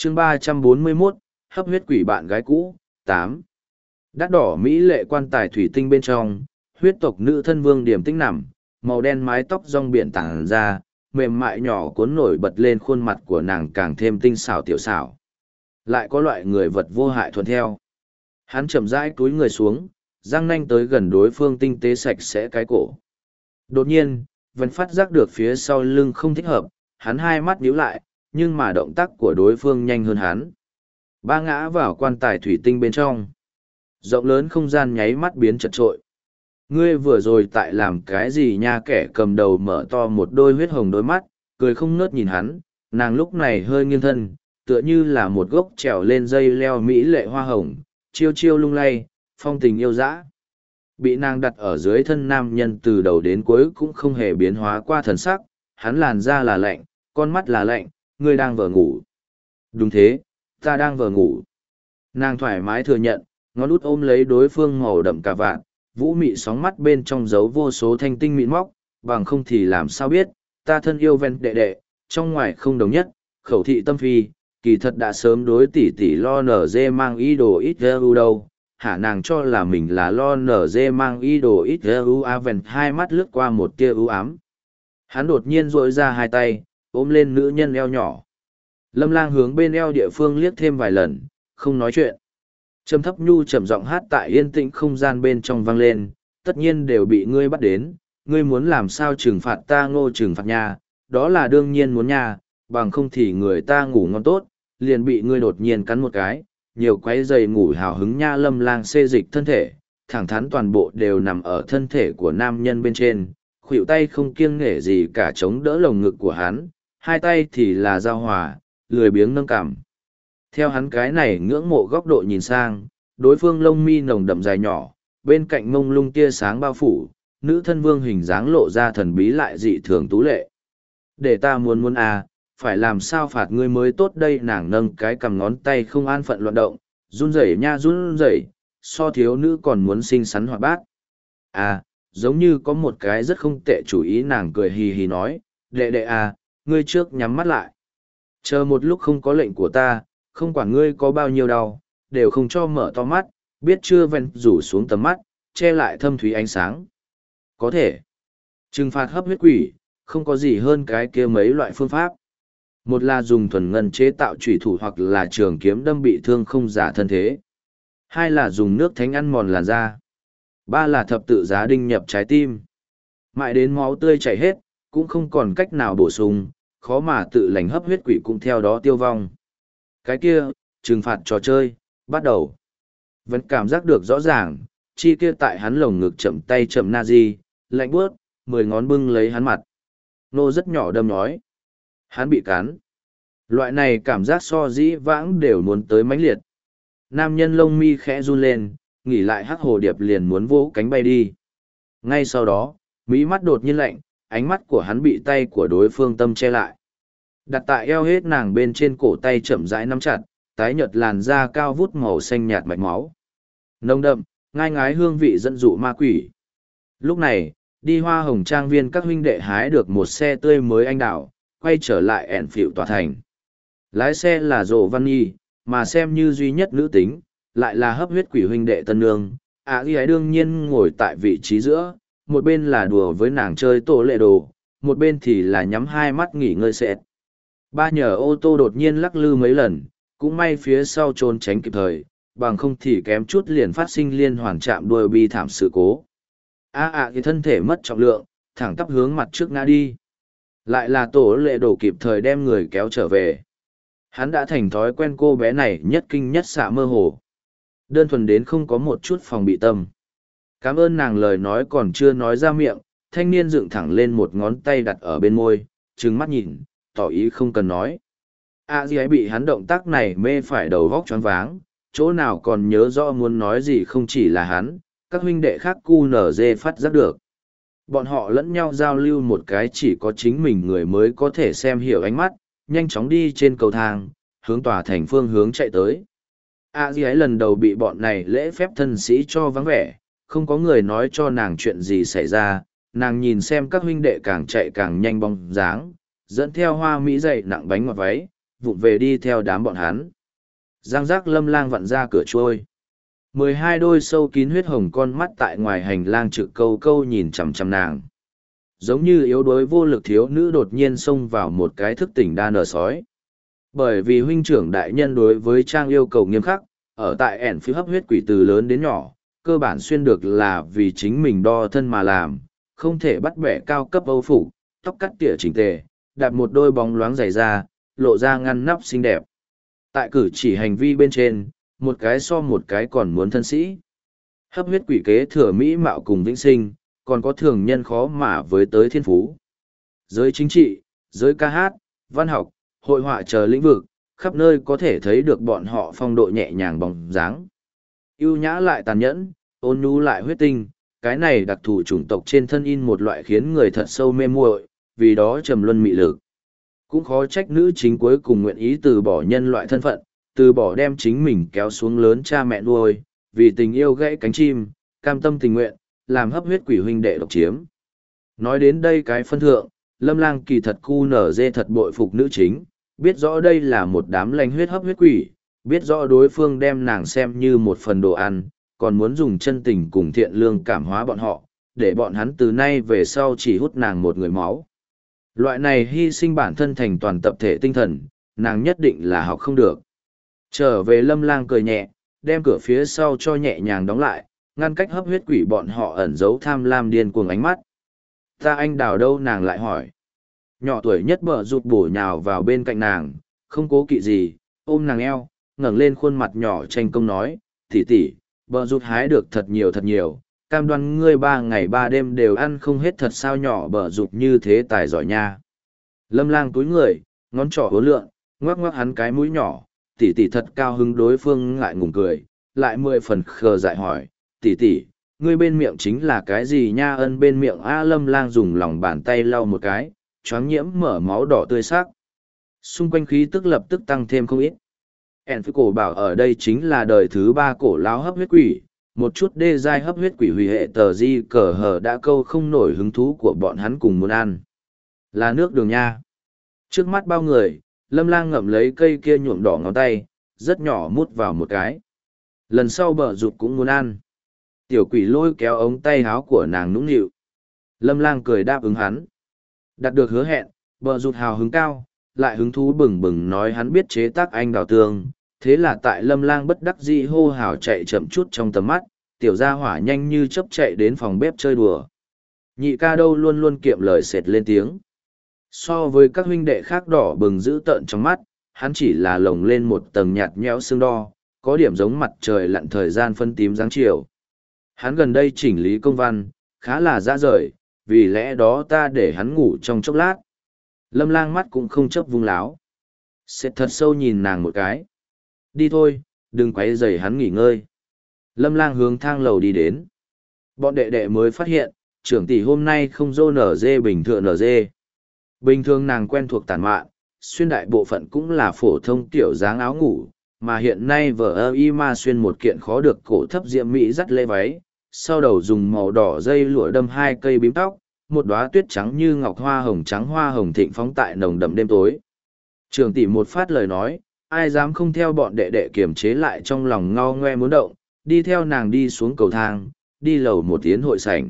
chương 341, hấp huyết quỷ bạn gái cũ, 8. Đắt đỏ mỹ lệ quan tài thủy tinh bên trong, huyết tộc nữ thân vương điểm tĩnh nằm, màu đen mái tóc rong biển tản ra, mềm mại nhỏ cuốn nổi bật lên khuôn mặt của nàng càng thêm tinh xảo tiểu xảo. Lại có loại người vật vô hại thuận theo. Hắn chậm rãi túi người xuống, răng nanh tới gần đối phương tinh tế sạch sẽ cái cổ. Đột nhiên, vẫn phát giác được phía sau lưng không thích hợp, hắn hai mắt nhíu lại, nhưng mà động tác của đối phương nhanh hơn hắn. Ba ngã vào quan tài thủy tinh bên trong. Rộng lớn không gian nháy mắt biến chật trội. Ngươi vừa rồi tại làm cái gì nha? Kẻ cầm đầu mở to một đôi huyết hồng đôi mắt, cười không ngớt nhìn hắn, nàng lúc này hơi nghiêng thân, tựa như là một gốc trèo lên dây leo mỹ lệ hoa hồng, chiêu chiêu lung lay, phong tình yêu dã. Bị nàng đặt ở dưới thân nam nhân từ đầu đến cuối cũng không hề biến hóa qua thần sắc, hắn làn da là lạnh, con mắt là lạnh, ngươi đang vờ ngủ. Đúng thế, ta đang vờ ngủ. Nàng thoải mái thừa nhận, ngón út ôm lấy đối phương màu đậm cà vạt, vũ mị sóng mắt bên trong giấu vô số thanh tinh mịn móc, bằng không thì làm sao biết, ta thân yêu ven đệ đệ, trong ngoài không đồng nhất, khẩu thị tâm phi, kỳ thật đã sớm đối tỷ tỷ lo nở dê mang ý đồ ít gu đâu, hả? Nàng cho là mình là lo nở dê mang ý đồ ít gu a. Ven hai mắt lướt qua một tia ưu ám. Hắn đột nhiên duỗi ra hai tay, ôm lên nữ nhân eo nhỏ. Lâm Lang hướng bên eo địa phương liếc thêm vài lần, không nói chuyện. Trầm thấp nhu trầm giọng hát tại yên tĩnh không gian bên trong vang lên, tất nhiên đều bị ngươi bắt đến, ngươi muốn làm sao trừng phạt ta? Ngô trừng phạt nha, đó là đương nhiên muốn nha, bằng không thì người ta ngủ ngon tốt, liền bị ngươi đột nhiên cắn một cái, nhiều quấy giày ngủ hào hứng nha. Lâm Lang xê dịch thân thể, thẳng thắn toàn bộ đều nằm ở thân thể của nam nhân bên trên, khuỷu tay không kiêng nể gì cả chống đỡ lồng ngực của hắn, hai tay thì là giao hòa, lười biếng nâng cằm. Theo hắn cái này ngưỡng mộ góc độ nhìn sang, đối phương lông mi nồng đậm dài nhỏ, bên cạnh mông lung tia sáng bao phủ, nữ thân vương hình dáng lộ ra thần bí lại dị thường tú lệ. Để ta muốn à, phải làm sao phạt ngươi mới tốt đây? Nàng nâng cái cầm ngón tay không an phận loạn động, run rẩy nha run rẩy, so thiếu nữ còn muốn xinh xắn hoạt bát. À, giống như có một cái rất không tệ chủ ý. Nàng cười hì hì nói, đệ đệ à, ngươi trước nhắm mắt lại. Chờ một lúc không có lệnh của ta, không quản ngươi có bao nhiêu đau, đều không cho mở to mắt, biết chưa? Ven rủ xuống tầm mắt, che lại thâm thúy ánh sáng. Có thể. Trừng phạt hấp huyết quỷ, không có gì hơn cái kia mấy loại phương pháp. Một là dùng thuần ngân chế tạo chủy thủ hoặc là trường kiếm đâm bị thương không giả thân thế. Hai là dùng nước thánh ăn mòn làn da. Ba là thập tự giá đinh nhập trái tim. Mãi đến máu tươi chảy hết, cũng không còn cách nào bổ sung, khó mà tự lành hấp huyết quỷ cũng theo đó tiêu vong. Cái kia, trừng phạt trò chơi, bắt đầu. Vẫn cảm giác được rõ ràng, chi kia tại hắn lồng ngực chậm tay chậm na di, lạnh bước, 10 ngón bưng lấy hắn mặt. Nô rất nhỏ đâm nhói. Hắn bị cắn. Loại này cảm giác so dĩ vãng đều muốn tới mãnh liệt. Nam nhân lông mi khẽ run lên, nghỉ lại hắc hồ điệp liền muốn vỗ cánh bay đi. Ngay sau đó, mí mắt đột nhiên lạnh, ánh mắt của hắn bị tay của đối phương tâm che lại. Đặt tại eo hết nàng bên trên cổ tay chậm rãi nắm chặt, tái nhợt làn da cao vút màu xanh nhạt mạch máu. Nồng đậm, ngai ngái hương vị dẫn dụ ma quỷ. Lúc này, đi Hoa Hồng Trang viên các huynh đệ hái được một xe tươi mới anh đào, quay trở lại ẻn phịu tòa thành. Lái xe là Dỗ Văn Nhi, mà xem như duy nhất nữ tính, lại là hấp huyết quỷ huynh đệ Tân Nương. Ghi ấy đương nhiên ngồi tại vị trí giữa, một bên là đùa với nàng chơi tổ lệ đồ, một bên thì là nhắm hai mắt nghỉ ngơi sệt. Ba nhờ ô tô đột nhiên lắc lư mấy lần, cũng may phía sau trốn tránh kịp thời, bằng không thì kém chút liền phát sinh liên hoàn chạm đuôi bi thảm sự cố. Thì thân thể mất trọng lượng, thẳng tắp hướng mặt trước ngã đi. Lại là tổ lệ đồ kịp thời đem người kéo trở về. Hắn đã thành thói quen cô bé này nhất kinh nhất xạ mơ hồ. Đơn thuần đến không có một chút phòng bị tâm. Cảm ơn nàng lời nói còn chưa nói ra miệng, thanh niên dựng thẳng lên một ngón tay đặt ở bên môi, trừng mắt nhìn, tỏ ý không cần nói. Dì ấy bị hắn động tác này mê phải đầu vóc choáng váng, chỗ nào còn nhớ rõ muốn nói gì. Không chỉ là hắn, các huynh đệ khác QNZ phát giác được. Bọn họ lẫn nhau giao lưu một cái chỉ có chính mình người mới có thể xem hiểu ánh mắt, nhanh chóng đi trên cầu thang, hướng tòa thành phương hướng chạy tới. Dì ấy lần đầu bị bọn này lễ phép thân sĩ cho vắng vẻ, không có người nói cho nàng chuyện gì xảy ra, nàng nhìn xem các huynh đệ càng chạy càng nhanh bóng dáng, dẫn theo hoa mỹ dày nặng bánh ngọt váy, vụng về đi theo đám bọn hắn. Giang giác Lâm Lang vặn ra cửa trôi. 12 đôi sâu kín huyết hồng con mắt tại ngoài hành lang trực câu câu nhìn chằm chằm nàng. Giống như yếu đuối vô lực thiếu nữ đột nhiên xông vào một cái thức tỉnh đa nở sói. Bởi vì huynh trưởng đại nhân đối với Trang yêu cầu nghiêm khắc, ở tại ẻn phía hấp huyết quỷ từ lớn đến nhỏ, cơ bản xuyên được là vì chính mình đo thân mà làm, không thể bắt bẻ cao cấp âu phục, tóc cắt tỉa chỉnh tề, đạp một đôi bóng loáng dày ra, lộ ra ngăn nắp xinh đẹp. Tại cử chỉ hành vi bên trên, một cái so một cái còn muốn thân sĩ. Hấp huyết quỷ kế thừa mỹ mạo cùng vĩnh sinh, còn có thường nhân khó mà với tới thiên phú. Giới chính trị, giới ca hát, văn học, hội họa chờ lĩnh vực, khắp nơi có thể thấy được bọn họ phong độ nhẹ nhàng bóng dáng. Ưu nhã lại tàn nhẫn, ôn nhu lại huyết tinh, cái này đặc thù chủng tộc trên thân in một loại khiến người thật sâu mê muội, vì đó trầm luân mị lực. Cũng khó trách nữ chính cuối cùng nguyện ý từ bỏ nhân loại thân phận, từ bỏ đem chính mình kéo xuống lớn cha mẹ nuôi, vì tình yêu gãy cánh chim, cam tâm tình nguyện, làm hấp huyết quỷ huynh đệ độc chiếm. Nói đến đây cái phân thượng, Lâm Lang kỳ thật cu nở dê thật bội phục nữ chính, biết rõ đây là một đám lanh huyết hấp huyết quỷ, biết rõ đối phương đem nàng xem như một phần đồ ăn, còn muốn dùng chân tình cùng thiện lương cảm hóa bọn họ, để bọn hắn từ nay về sau chỉ hút nàng một người máu. Loại này hy sinh bản thân thành toàn tập thể tinh thần, nàng nhất định là học không được. Trở về Lâm Lang cười nhẹ, đem cửa phía sau cho nhẹ nhàng đóng lại, ngăn cách hấp huyết quỷ bọn họ ẩn giấu tham lam điên cuồng ánh mắt. Ta anh đào đâu, nàng lại hỏi. Nhỏ tuổi nhất bờ rụt bổ nhào vào bên cạnh nàng, không cố kỵ gì, ôm nàng eo, ngẩng lên khuôn mặt nhỏ tranh công nói, tỷ tỷ, bờ rụt hái được thật nhiều, cam đoan ngươi 3 ngày 3 đêm đều ăn không hết, thật sao nhỏ bờ rụt như thế tài giỏi nha. Lâm Lang túi người, ngón trỏ hố lượn, ngoắc ngoắc hắn cái mũi nhỏ, tỷ tỷ thật cao hứng. Đối phương ngại ngùng cười, lại 10 phần khờ dại hỏi, tỷ tỷ, ngươi bên miệng chính là cái gì nha? Ân, bên miệng A. Lâm Lang dùng lòng bàn tay lau một cái, choáng nhiễm mở máu đỏ tươi sắc. Xung quanh khí tức lập tức tăng thêm không ít. Ẻn phi cổ bảo ở đây chính là đời thứ 3 cổ lão hấp huyết quỷ, một chút đê giai hấp huyết quỷ hủy hệ tờ di cờ hờ đã câu không nổi hứng thú của bọn hắn cùng muốn ăn. Là nước đường nha. Trước mắt bao người, Lâm Lang ngậm lấy cây kia nhuộm đỏ ngón tay, rất nhỏ mút vào một cái. Lần sau bờ rụt cũng muốn ăn. Tiểu quỷ lôi kéo ống tay áo của nàng nũng nịu. Lâm Lang cười đáp ứng hắn. Đạt được hứa hẹn, bờ rụt hào hứng cao, lại hứng thú bừng bừng nói hắn biết chế tác anh đào tương. Thế là tại Lâm Lang bất đắc dĩ hô hào chạy chậm chút trong tầm mắt, tiểu gia hỏa nhanh như chớp chạy đến phòng bếp chơi đùa. Nhị ca đâu luôn luôn kiệm lời sệt lên tiếng. So với các huynh đệ khác đỏ bừng dữ tợn trong mắt, hắn chỉ là lồng lên một tầng nhạt nhẽo sương đo, có điểm giống mặt trời lặn thời gian phân tím dáng chiều. Hắn gần đây chỉnh lý công văn, khá là dã rời, vì lẽ đó ta để hắn ngủ trong chốc lát. Lâm Lang mắt cũng không chấp vung láo. Sệt thật sâu nhìn nàng một cái. Đi thôi, đừng quấy rầy hắn nghỉ ngơi. Lâm Lang hướng thang lầu đi đến. Bọn đệ đệ mới phát hiện, trưởng tỷ hôm nay không dô nở dê bình thường nở dê. Bình thường nàng quen thuộc tản mạn, xuyên đại bộ phận cũng là phổ thông kiểu dáng áo ngủ, mà hiện nay vợ ơ y ma xuyên một kiện khó được cổ thấp diệm mỹ dắt lê váy, sau đầu dùng màu đỏ dây lụa đâm 2 cây bím tóc, một đóa tuyết trắng như ngọc hoa hồng thịnh phóng tại nồng đậm đêm tối. Trưởng tỷ một phát lời nói, ai dám không theo bọn đệ đệ kiềm chế lại trong lòng ngao ngoe muốn động, đi theo nàng đi xuống cầu thang, đi lầu một tiến hội sảnh.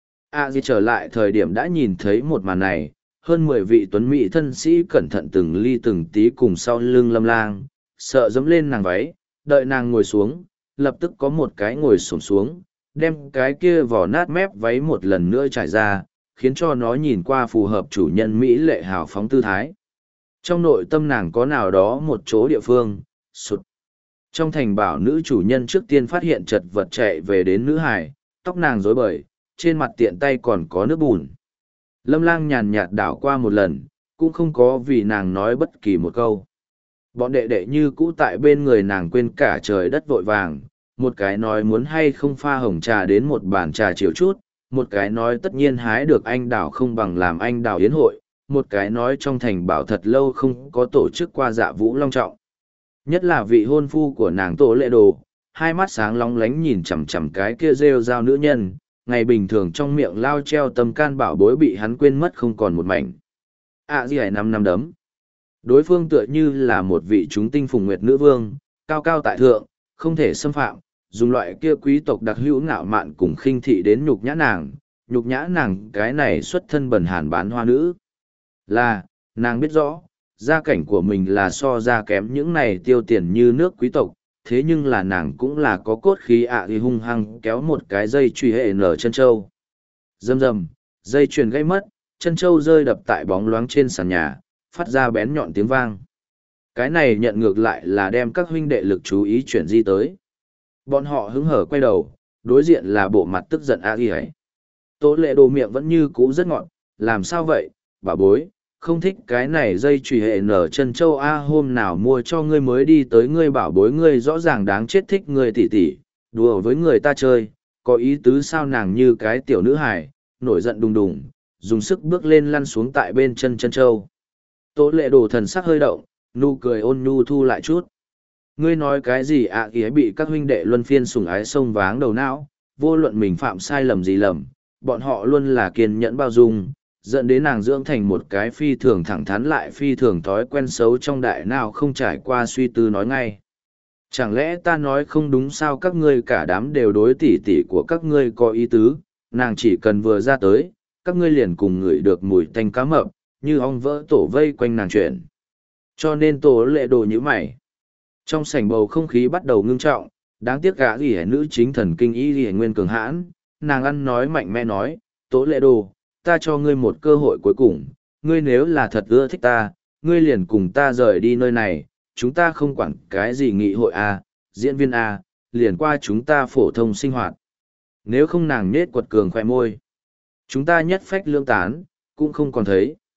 Di trở lại thời điểm đã nhìn thấy một màn này, hơn 10 vị tuấn mỹ thân sĩ cẩn thận từng ly từng tí cùng sau lưng Lâm Lang, sợ dẫm lên nàng váy, đợi nàng ngồi xuống, lập tức có một cái ngồi xổm xuống, đem cái kia vỏ nát mép váy một lần nữa trải ra, khiến cho nó nhìn qua phù hợp chủ nhân mỹ lệ hào phóng tư thái. Trong nội tâm nàng có nào đó một chỗ địa phương, sụt. Trong thành bảo nữ chủ nhân trước tiên phát hiện chật vật chạy về đến nữ hài, tóc nàng rối bời, trên mặt tiện tay còn có nước bùn. Lâm Lang nhàn nhạt đảo qua một lần, cũng không có vì nàng nói bất kỳ một câu. Bọn đệ đệ như cũ tại bên người nàng quên cả trời đất vội vàng, một cái nói muốn hay không pha hồng trà đến một bàn trà chiều chút, một cái nói tất nhiên hái được anh đào không bằng làm anh đào yến hội, một cái nói trong thành bảo thật lâu không có tổ chức qua dạ vũ long trọng. Nhất là vị hôn phu của nàng Tổ Lệ Đồ, hai mắt sáng long lánh nhìn chằm chằm cái kia rêu rao nữ nhân, ngày bình thường trong miệng lao treo tâm can bảo bối bị hắn quên mất không còn một mảnh. Gì hãy năm đấm. Đối phương tựa như là một vị chúng tinh phùng nguyệt nữ vương, cao cao tại thượng, không thể xâm phạm, dùng loại kia quý tộc đặc hữu ngạo mạn cùng khinh thị đến nhục nhã nàng cái này xuất thân bần hàn bán hoa nữ. Là, nàng biết rõ, gia cảnh của mình là so ra kém những này tiêu tiền như nước quý tộc, thế nhưng là nàng cũng là có cốt khí thì hung hăng kéo một cái dây truy hệ nở chân châu. Rầm rầm, dây chuyền gây mất, chân châu rơi đập tại bóng loáng trên sàn nhà, phát ra bén nhọn tiếng vang. Cái này nhận ngược lại là đem các huynh đệ lực chú ý chuyển di tới. Bọn họ hứng hở quay đầu, đối diện là bộ mặt tức giận ấy. Tố lệ đồ miệng vẫn như cũ rất ngọn, làm sao vậy, bà bối, không thích cái này dây chùy hệ nở chân châu hôm nào mua cho ngươi mới đi tới ngươi bảo bối ngươi rõ ràng đáng chết thích ngươi tỉ tỉ, đùa với người ta chơi, có ý tứ sao nàng như cái tiểu nữ hài, nổi giận đùng đùng, dùng sức bước lên lăn xuống tại bên chân chân châu. Tố lệ đồ thần sắc hơi động, nụ cười ôn nhu thu lại chút. Ngươi nói cái gì ý bị các huynh đệ luân phiên sủng ái sông váng đầu não, vô luận mình phạm sai lầm gì lầm, bọn họ luôn là kiên nhẫn bao dung, dẫn đến nàng dưỡng thành một cái phi thường thẳng thắn lại phi thường thói quen xấu trong đại nào không trải qua suy tư nói ngay. Chẳng lẽ ta nói không đúng sao các ngươi cả đám đều đối tỉ tỉ của các ngươi có ý tứ, nàng chỉ cần vừa ra tới, các ngươi liền cùng ngửi được mùi tanh cá mập, như ong vỡ tổ vây quanh nàng chuyển. Cho nên tổ lệ đồ như mày. Trong sảnh bầu không khí bắt đầu ngưng trọng, đáng tiếc gã ghi nữ chính thần kinh y ghi nguyên cường hãn, nàng ăn nói mạnh mẽ nói, tổ lệ đồ, ta cho ngươi một cơ hội cuối cùng, ngươi nếu là thật ưa thích ta, ngươi liền cùng ta rời đi nơi này, chúng ta không quản cái gì nghị hội diễn viên liền qua chúng ta phổ thông sinh hoạt. Nếu không nàng nết quật cường khoe môi, chúng ta nhất phách lương tán, cũng không còn thấy.